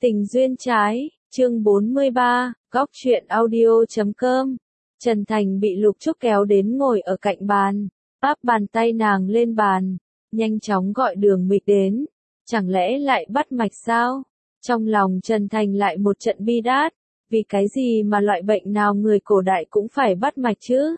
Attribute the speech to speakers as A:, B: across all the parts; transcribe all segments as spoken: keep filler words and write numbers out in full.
A: Tình duyên trái, chương bốn mươi ba, góc truyện audio chấm com. Trần Thành bị Lục Trúc kéo đến ngồi ở cạnh bàn, áp bàn tay nàng lên bàn, nhanh chóng gọi Đường Mịch đến. Chẳng lẽ lại bắt mạch sao? Trong lòng Trần Thành lại một trận bi đát, vì cái gì mà loại bệnh nào người cổ đại cũng phải bắt mạch chứ?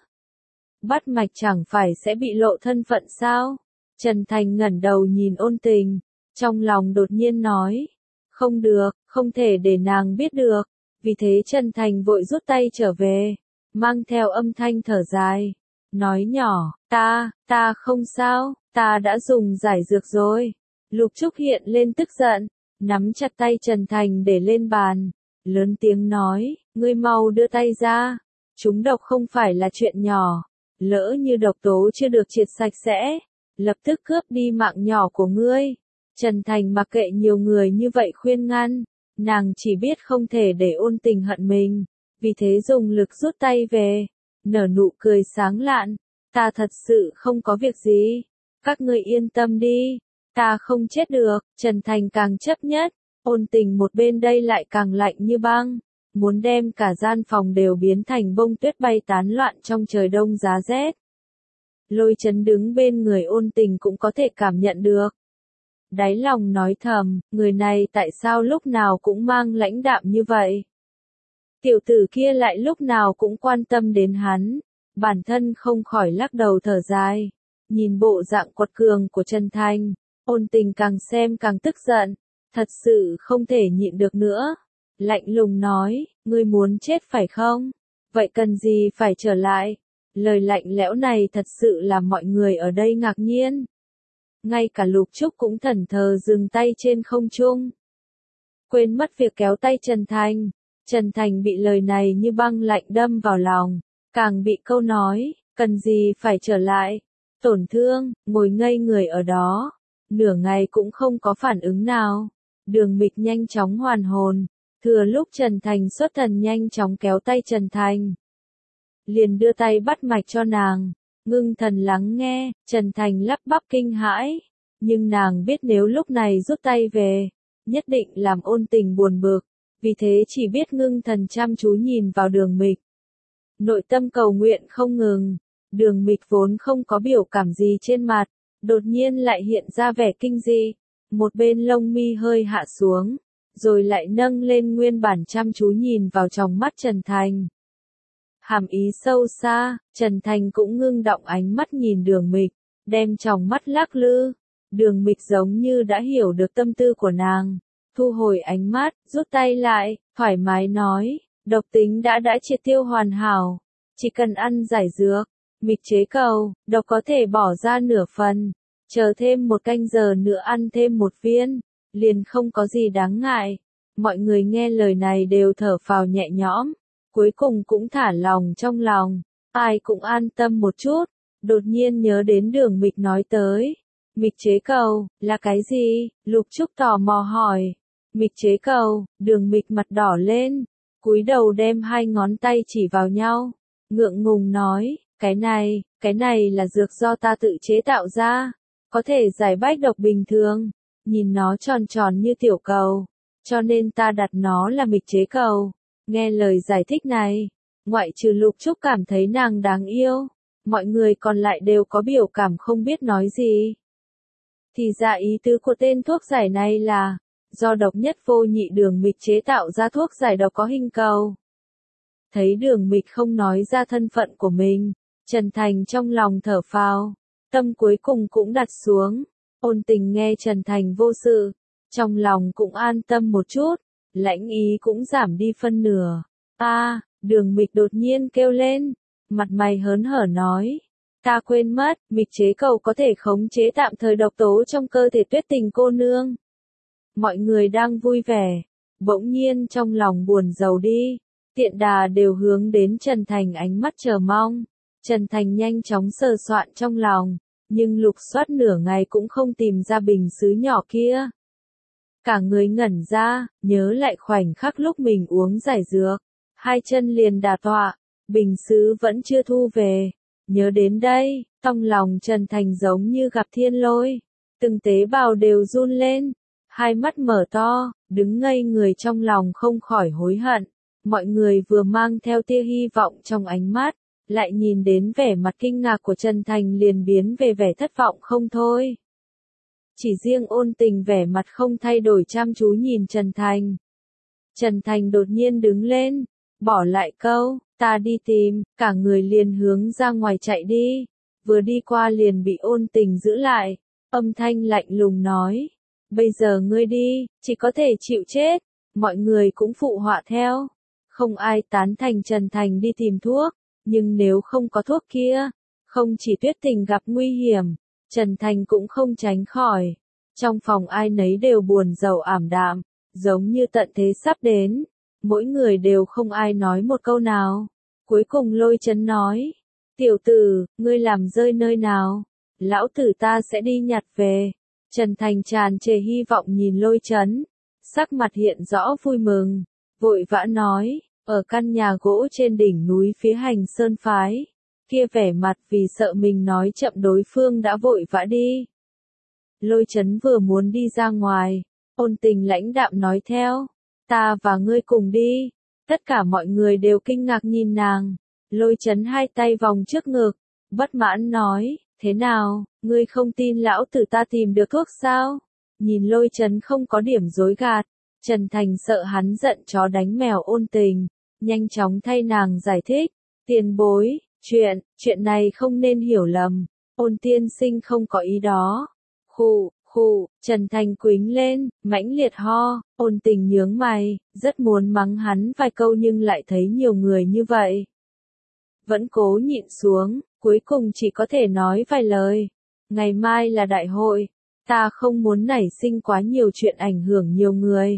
A: Bắt mạch chẳng phải sẽ bị lộ thân phận sao? Trần Thành ngẩng đầu nhìn Ôn Tình, trong lòng đột nhiên nói, không được, không thể để nàng biết được. Vì thế Trần Thành vội rút tay trở về, mang theo âm thanh thở dài, nói nhỏ, ta, ta không sao, ta đã dùng giải dược rồi. Lục Trúc hiện lên tức giận, nắm chặt tay Trần Thành để lên bàn, lớn tiếng nói, ngươi mau đưa tay ra, trúng độc không phải là chuyện nhỏ, lỡ như độc tố chưa được triệt sạch sẽ, lập tức cướp đi mạng nhỏ của ngươi. Trần Thành mặc kệ nhiều người như vậy khuyên ngăn, nàng chỉ biết không thể để Ôn Tình hận mình, vì thế dùng lực rút tay về, nở nụ cười sáng lạn, ta thật sự không có việc gì, các ngươi yên tâm đi, ta không chết được. Trần Thành càng chấp nhất, Ôn Tình một bên đây lại càng lạnh như băng, muốn đem cả gian phòng đều biến thành bông tuyết bay tán loạn trong trời đông giá rét. Lôi Chấn đứng bên người Ôn Tình cũng có thể cảm nhận được. Đáy lòng nói thầm, người này tại sao lúc nào cũng mang lãnh đạm như vậy? Tiểu tử kia lại lúc nào cũng quan tâm đến hắn, bản thân không khỏi lắc đầu thở dài. Nhìn bộ dạng quật cường của Trần Thành, Ôn Tình càng xem càng tức giận, thật sự không thể nhịn được nữa. Lạnh lùng nói, ngươi muốn chết phải không? Vậy cần gì phải trở lại? Lời lạnh lẽo này thật sự làm mọi người ở đây ngạc nhiên. Ngay cả Lục Trúc cũng thẫn thờ dừng tay trên không trung. Quên mất việc kéo tay Trần Thành. Trần Thành bị lời này như băng lạnh đâm vào lòng, càng bị câu nói, cần gì phải trở lại, tổn thương, ngồi ngây người ở đó, nửa ngày cũng không có phản ứng nào. Đường Mịch nhanh chóng hoàn hồn, thừa lúc Trần Thành xuất thần nhanh chóng kéo tay Trần Thành, liền đưa tay bắt mạch cho nàng. Ngưng thần lắng nghe, Trần Thành lắp bắp kinh hãi, nhưng nàng biết nếu lúc này rút tay về, nhất định làm Ôn Tình buồn bực, vì thế chỉ biết ngưng thần chăm chú nhìn vào Đường Mịch. Nội tâm cầu nguyện không ngừng, Đường Mịch vốn không có biểu cảm gì trên mặt, đột nhiên lại hiện ra vẻ kinh dị, một bên lông mi hơi hạ xuống, rồi lại nâng lên nguyên bản chăm chú nhìn vào tròng mắt Trần Thành. Hàm ý sâu xa, Trần Thành cũng ngưng động ánh mắt nhìn Đường Mịch, đem tròng mắt lắc lư. Đường Mịch giống như đã hiểu được tâm tư của nàng, thu hồi ánh mắt, rút tay lại, thoải mái nói, độc tính đã đã triệt tiêu hoàn hảo, chỉ cần ăn giải dược, Mịch chế cầu, độc có thể bỏ ra nửa phần, chờ thêm một canh giờ nữa ăn thêm một viên, liền không có gì đáng ngại. Mọi người nghe lời này đều thở phào nhẹ nhõm. Cuối cùng cũng thả lòng trong lòng, ai cũng an tâm một chút. Đột nhiên nhớ đến Đường Mịch nói tới. Mịch chế cầu, là cái gì? Lục Trúc tò mò hỏi. Mịch chế cầu, Đường Mịch mặt đỏ lên, cúi đầu đem hai ngón tay chỉ vào nhau, ngượng ngùng nói, cái này, cái này là dược do ta tự chế tạo ra, có thể giải bách độc bình thường, nhìn nó tròn tròn như tiểu cầu, cho nên ta đặt nó là mịch chế cầu. Nghe lời giải thích này, ngoại trừ Lục Trúc cảm thấy nàng đáng yêu, mọi người còn lại đều có biểu cảm không biết nói gì. Thì ra ý tứ của tên thuốc giải này là, do độc nhất vô nhị Đường Mịch chế tạo ra thuốc giải độc có hình cầu. Thấy Đường Mịch không nói ra thân phận của mình, Trần Thành trong lòng thở phào, tâm cuối cùng cũng đặt xuống. Ôn Tình nghe Trần Thành vô sự, trong lòng cũng an tâm một chút. Lãnh ý cũng giảm đi phân nửa. A, à, Đường Mịch đột nhiên kêu lên, mặt mày hớn hở nói, ta quên mất, Mịch chế cầu có thể khống chế tạm thời độc tố trong cơ thể Tuyết Tình cô nương. Mọi người đang vui vẻ, bỗng nhiên trong lòng buồn rầu đi, tiện đà đều hướng đến Trần Thành ánh mắt chờ mong. Trần Thành nhanh chóng sờ soạn trong lòng, nhưng lục soát nửa ngày cũng không tìm ra bình sứ nhỏ kia. Cả người ngẩn ra, nhớ lại khoảnh khắc lúc mình uống giải dược, hai chân liền đà tọa, bình sứ vẫn chưa thu về. Nhớ đến đây, trong lòng Trần Thành giống như gặp thiên lôi, từng tế bào đều run lên, hai mắt mở to, đứng ngây người trong lòng không khỏi hối hận. Mọi người vừa mang theo tia hy vọng trong ánh mắt, lại nhìn đến vẻ mặt kinh ngạc của Trần Thành liền biến về vẻ thất vọng không thôi. Chỉ riêng Ôn Tình vẻ mặt không thay đổi chăm chú nhìn Trần Thành. Trần Thành đột nhiên đứng lên, bỏ lại câu, ta đi tìm, cả người liền hướng ra ngoài chạy đi. Vừa đi qua liền bị Ôn Tình giữ lại, âm thanh lạnh lùng nói, bây giờ ngươi đi, chỉ có thể chịu chết. Mọi người cũng phụ họa theo. Không ai tán thành Trần Thành đi tìm thuốc, nhưng nếu không có thuốc kia, không chỉ Tuyết Tình gặp nguy hiểm, Trần Thành cũng không tránh khỏi. Trong phòng ai nấy đều buồn rầu ảm đạm, giống như tận thế sắp đến, mỗi người đều không ai nói một câu nào. Cuối cùng Lôi Chấn nói, tiểu tử, ngươi làm rơi nơi nào, lão tử ta sẽ đi nhặt về. Trần Thành tràn trề hy vọng nhìn Lôi Chấn, sắc mặt hiện rõ vui mừng, vội vã nói, ở căn nhà gỗ trên đỉnh núi phía Hành Sơn phái, kia vẻ mặt vì sợ mình nói chậm đối phương đã vội vã đi. Lôi Chấn vừa muốn đi ra ngoài, Ôn Tình lãnh đạm nói theo, ta và ngươi cùng đi. Tất cả mọi người đều kinh ngạc nhìn nàng. Lôi Chấn hai tay vòng trước ngực, bất mãn nói, thế nào, ngươi không tin lão tử ta tìm được thuốc sao? Nhìn Lôi Chấn không có điểm dối gạt, Trần Thành sợ hắn giận chó đánh mèo Ôn Tình, nhanh chóng thay nàng giải thích, tiền bối, chuyện, chuyện này không nên hiểu lầm, Ôn tiên sinh không có ý đó. Khụ, khụ, Trần Thành quính lên, mãnh liệt ho, Ôn Tình nhướng mày, rất muốn mắng hắn vài câu nhưng lại thấy nhiều người như vậy. Vẫn cố nhịn xuống, cuối cùng chỉ có thể nói vài lời. Ngày mai là đại hội, ta không muốn nảy sinh quá nhiều chuyện ảnh hưởng nhiều người.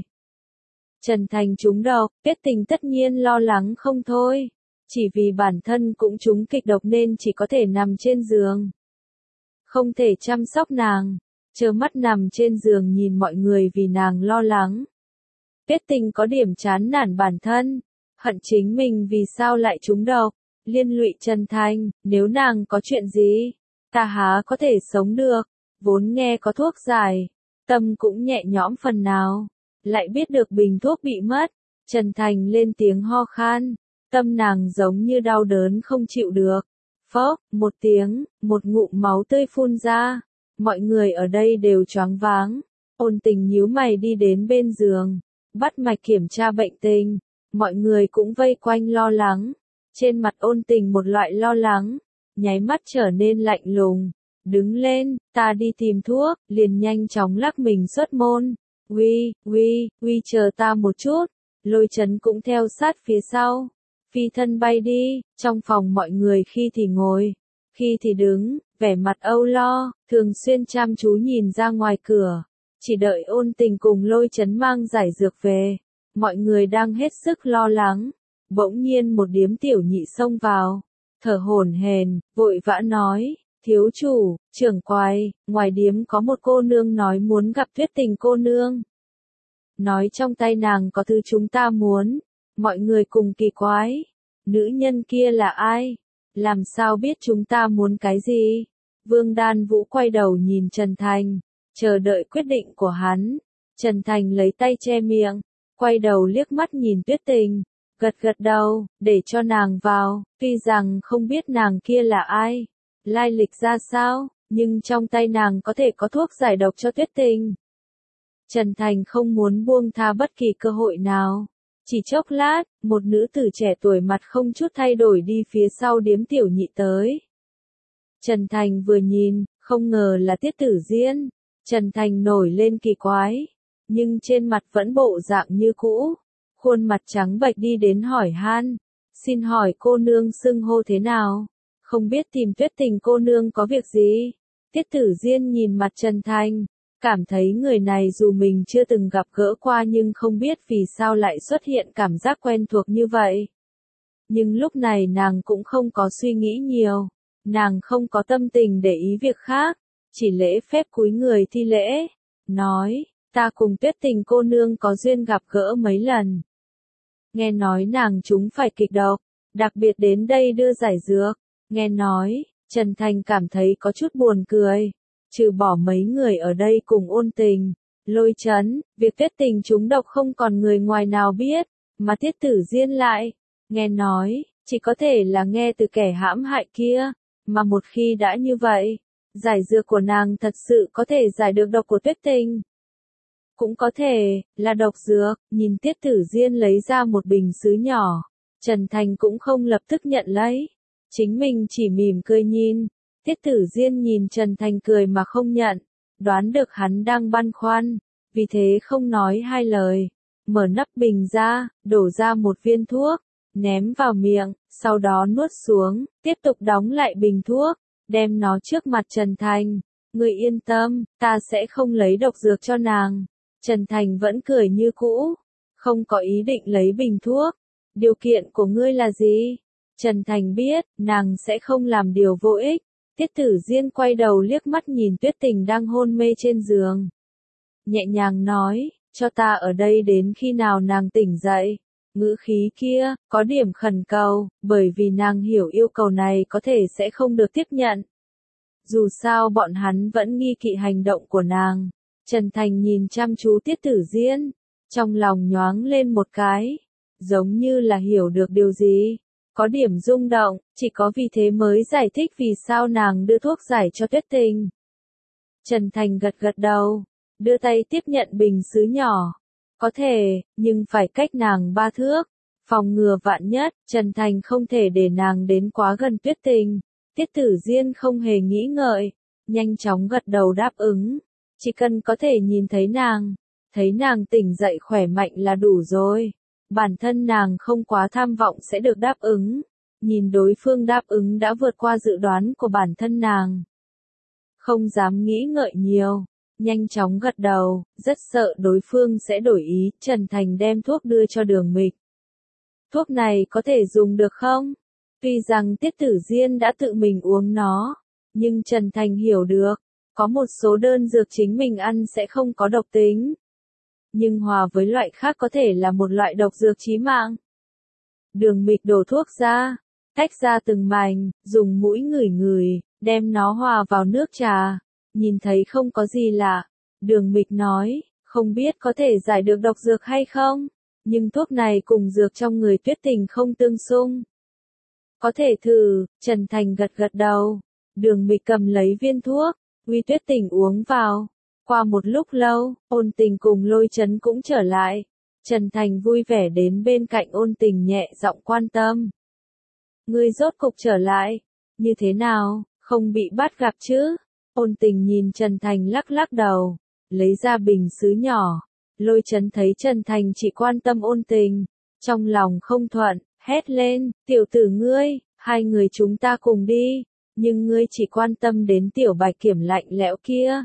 A: Trần Thành trúng độc, Tuyết Tình tất nhiên lo lắng không thôi. Chỉ vì bản thân cũng trúng kịch độc nên chỉ có thể nằm trên giường. Không thể chăm sóc nàng, trơ mắt nằm trên giường nhìn mọi người vì nàng lo lắng. Tuyết Tình có điểm chán nản bản thân, hận chính mình vì sao lại trúng độc, liên lụy Trần Thành, nếu nàng có chuyện gì, ta há có thể sống được, vốn nghe có thuốc giải, tâm cũng nhẹ nhõm phần nào, lại biết được bình thuốc bị mất, Trần Thành lên tiếng ho khan, tâm nàng giống như đau đớn không chịu được, phốc, một tiếng, một ngụm máu tươi phun ra, mọi người ở đây đều choáng váng, Ôn Tình nhíu mày đi đến bên giường, bắt mạch kiểm tra bệnh tình, mọi người cũng vây quanh lo lắng. Trên mặt Ôn Tình một loại lo lắng, nháy mắt trở nên lạnh lùng, đứng lên, ta đi tìm thuốc, liền nhanh chóng lắc mình xuất môn, uy, uy, uy chờ ta một chút, Lôi Chấn cũng theo sát phía sau, phi thân bay đi, trong phòng mọi người khi thì ngồi, khi thì đứng, vẻ mặt âu lo, thường xuyên chăm chú nhìn ra ngoài cửa, chỉ đợi Ôn Tình cùng Lôi Chấn mang giải dược về, mọi người đang hết sức lo lắng. Bỗng nhiên một điếm tiểu nhị xông vào, thở hổn hển, vội vã nói, thiếu chủ, trưởng quầy, ngoài điếm có một cô nương nói muốn gặp Tuyết Tình cô nương. Nói trong tay nàng có thứ chúng ta muốn, mọi người cùng kỳ quái, nữ nhân kia là ai? Làm sao biết chúng ta muốn cái gì? Vương Đan Vũ quay đầu nhìn Trần Thành, chờ đợi quyết định của hắn. Trần Thành lấy tay che miệng, quay đầu liếc mắt nhìn Tuyết Tình. Gật gật đầu, để cho nàng vào, tuy rằng không biết nàng kia là ai, lai lịch ra sao, nhưng trong tay nàng có thể có thuốc giải độc cho Tuyết Tình. Trần Thành không muốn buông tha bất kỳ cơ hội nào. Chỉ chốc lát, một nữ tử trẻ tuổi mặt không chút thay đổi đi phía sau điếm tiểu nhị tới. Trần Thành vừa nhìn, không ngờ là Tiết Tử Diên. Trần Thành nổi lên kỳ quái, nhưng trên mặt vẫn bộ dạng như cũ. Khuôn mặt trắng bệch đi đến hỏi han, xin hỏi cô nương xưng hô thế nào, không biết tìm Tuyết Tình cô nương có việc gì. Tiết Tử Diên nhìn mặt Trần Thành, cảm thấy người này dù mình chưa từng gặp gỡ qua nhưng không biết vì sao lại xuất hiện cảm giác quen thuộc như vậy. Nhưng lúc này nàng cũng không có suy nghĩ nhiều, nàng không có tâm tình để ý việc khác, chỉ lễ phép cúi người thi lễ, nói, ta cùng Tuyết Tình cô nương có duyên gặp gỡ mấy lần. Nghe nói nàng chúng phải kịch độc, đặc biệt đến đây đưa giải dược, nghe nói, Trần Thành cảm thấy có chút buồn cười, trừ bỏ mấy người ở đây cùng Ôn Tình, Lôi Chấn, việc Tuyết Tình trúng độc không còn người ngoài nào biết, mà Tiết Tử Diên lại, nghe nói, chỉ có thể là nghe từ kẻ hãm hại kia, mà một khi đã như vậy, giải dược của nàng thật sự có thể giải được độc của Tuyết Tình. Cũng có thể, là độc dược, nhìn Tiết Tử Diên lấy ra một bình sứ nhỏ, Trần Thành cũng không lập tức nhận lấy, chính mình chỉ mỉm cười nhìn, Tiết Tử Diên nhìn Trần Thành cười mà không nhận, đoán được hắn đang băn khoăn, vì thế không nói hai lời, mở nắp bình ra, đổ ra một viên thuốc, ném vào miệng, sau đó nuốt xuống, tiếp tục đóng lại bình thuốc, đem nó trước mặt Trần Thành, ngươi yên tâm, ta sẽ không lấy độc dược cho nàng. Trần Thành vẫn cười như cũ, không có ý định lấy bình thuốc. Điều kiện của ngươi là gì? Trần Thành biết, nàng sẽ không làm điều vô ích. Tiết Tử Diên quay đầu liếc mắt nhìn Tuyết Tình đang hôn mê trên giường. Nhẹ nhàng nói, cho ta ở đây đến khi nào nàng tỉnh dậy. Ngữ khí kia, có điểm khẩn cầu, bởi vì nàng hiểu yêu cầu này có thể sẽ không được tiếp nhận. Dù sao bọn hắn vẫn nghi kỵ hành động của nàng. Trần Thành nhìn chăm chú Tiết Tử Diên, trong lòng nhoáng lên một cái, giống như là hiểu được điều gì, có điểm rung động, chỉ có vì thế mới giải thích vì sao nàng đưa thuốc giải cho Tuyết Tình. Trần Thành gật gật đầu, đưa tay tiếp nhận bình sứ nhỏ, có thể, nhưng phải cách nàng ba thước, phòng ngừa vạn nhất, Trần Thành không thể để nàng đến quá gần Tuyết Tình. Tiết Tử Diên không hề nghĩ ngợi, nhanh chóng gật đầu đáp ứng. Chỉ cần có thể nhìn thấy nàng, thấy nàng tỉnh dậy khỏe mạnh là đủ rồi. Bản thân nàng không quá tham vọng sẽ được đáp ứng. Nhìn đối phương đáp ứng đã vượt qua dự đoán của bản thân nàng. Không dám nghĩ ngợi nhiều, nhanh chóng gật đầu, rất sợ đối phương sẽ đổi ý. Trần Thành đem thuốc đưa cho Đường Mịch. Thuốc này có thể dùng được không? Tuy rằng Tiết Tử Diên đã tự mình uống nó, nhưng Trần Thành hiểu được. Có một số đơn dược chính mình ăn sẽ không có độc tính. Nhưng hòa với loại khác có thể là một loại độc dược chí mạng. Đường Mịch đổ thuốc ra, tách ra từng mảnh, dùng mũi ngửi ngửi, đem nó hòa vào nước trà. Nhìn thấy không có gì lạ. Đường Mịch nói, không biết có thể giải được độc dược hay không, nhưng thuốc này cùng dược trong người Tuyết Tình không tương xung. Có thể thử, Trần Thành gật gật đầu. Đường Mịch cầm lấy viên thuốc. Uy Tuyết Tình uống vào. Qua một lúc lâu, Ôn Tình cùng Lôi Chấn cũng trở lại. Trần Thành vui vẻ đến bên cạnh Ôn Tình nhẹ giọng quan tâm. Ngươi rốt cục trở lại. Như thế nào, không bị bắt gặp chứ? Ôn Tình nhìn Trần Thành lắc lắc đầu. Lấy ra bình sứ nhỏ. Lôi Chấn thấy Trần Thành chỉ quan tâm Ôn Tình. Trong lòng không thuận, hét lên, tiểu tử ngươi, hai người chúng ta cùng đi. Nhưng ngươi chỉ quan tâm đến tiểu Bạch Kiểm lạnh lẽo kia.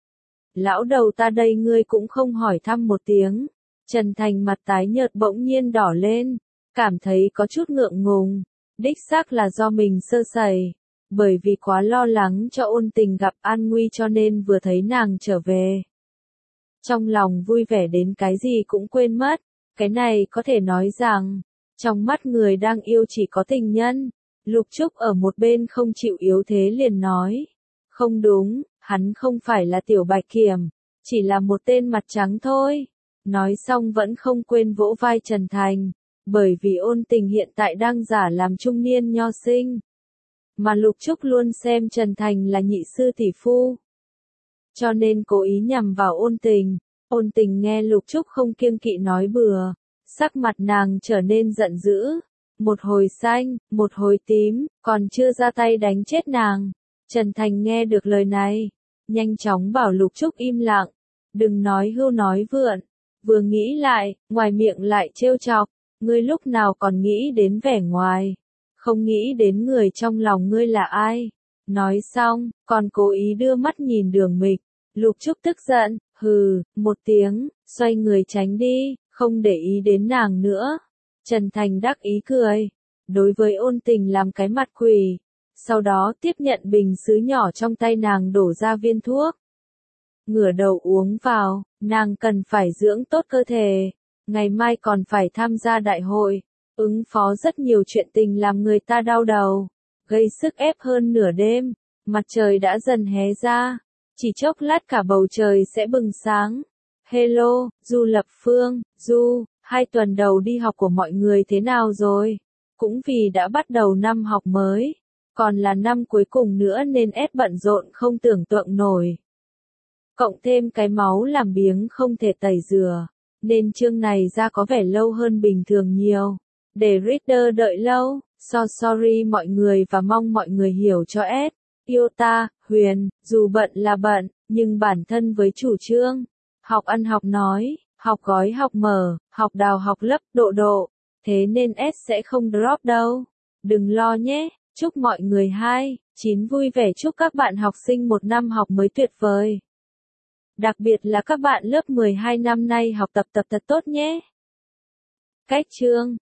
A: Lão đầu ta đây ngươi cũng không hỏi thăm một tiếng. Trần Thành mặt tái nhợt bỗng nhiên đỏ lên, cảm thấy có chút ngượng ngùng. Đích xác là do mình sơ sẩy, bởi vì quá lo lắng cho Ôn Tình gặp an nguy cho nên vừa thấy nàng trở về. Trong lòng vui vẻ đến cái gì cũng quên mất, cái này có thể nói rằng, trong mắt người đang yêu chỉ có tình nhân. Lục Trúc ở một bên không chịu yếu thế liền nói. Không đúng, hắn không phải là tiểu Bạch Kiểm, chỉ là một tên mặt trắng thôi. Nói xong vẫn không quên vỗ vai Trần Thành, bởi vì Ôn Tình hiện tại đang giả làm trung niên nho sinh. Mà Lục Trúc luôn xem Trần Thành là nhị sư tỷ phu. Cho nên cố ý nhằm vào Ôn Tình. Ôn Tình nghe Lục Trúc không kiêng kỵ nói bừa, sắc mặt nàng trở nên giận dữ. Một hồi xanh, một hồi tím, còn chưa ra tay đánh chết nàng. Trần Thành nghe được lời này, nhanh chóng bảo Lục Trúc im lặng, đừng nói hưu nói vượn. Vừa nghĩ lại, ngoài miệng lại trêu chọc, ngươi lúc nào còn nghĩ đến vẻ ngoài, không nghĩ đến người trong lòng ngươi là ai. Nói xong, còn cố ý đưa mắt nhìn Đường Mịch. Lục Trúc tức giận, hừ, một tiếng, xoay người tránh đi, không để ý đến nàng nữa. Trần Thành đắc ý cười, đối với Ôn Tình làm cái mặt quỷ, sau đó tiếp nhận bình sứ nhỏ trong tay nàng đổ ra viên thuốc. Ngửa đầu uống vào, nàng cần phải dưỡng tốt cơ thể, ngày mai còn phải tham gia đại hội, ứng phó rất nhiều chuyện tình làm người ta đau đầu, gây sức ép hơn nửa đêm, mặt trời đã dần hé ra, chỉ chốc lát cả bầu trời sẽ bừng sáng. Hello, Du Lập Phương, Du, hai tuần đầu đi học của mọi người thế nào rồi? Cũng vì đã bắt đầu năm học mới, còn là năm cuối cùng nữa nên ép bận rộn không tưởng tượng nổi. Cộng thêm cái máu làm biếng không thể tẩy rửa, nên chương này ra có vẻ lâu hơn bình thường nhiều. Để reader đợi lâu, so sorry mọi người và mong mọi người hiểu cho S. Yêu ta, Huyền, dù bận là bận, nhưng bản thân với chủ trương. Học ăn học nói, học gói học mở, học đào học lấp, độ độ. Thế nên S sẽ không drop đâu. Đừng lo nhé, chúc mọi người hai, chín vui vẻ, chúc các bạn học sinh một năm học mới tuyệt vời. Đặc biệt là các bạn lớp mười hai năm nay học tập tập thật tốt nhé. Cách chương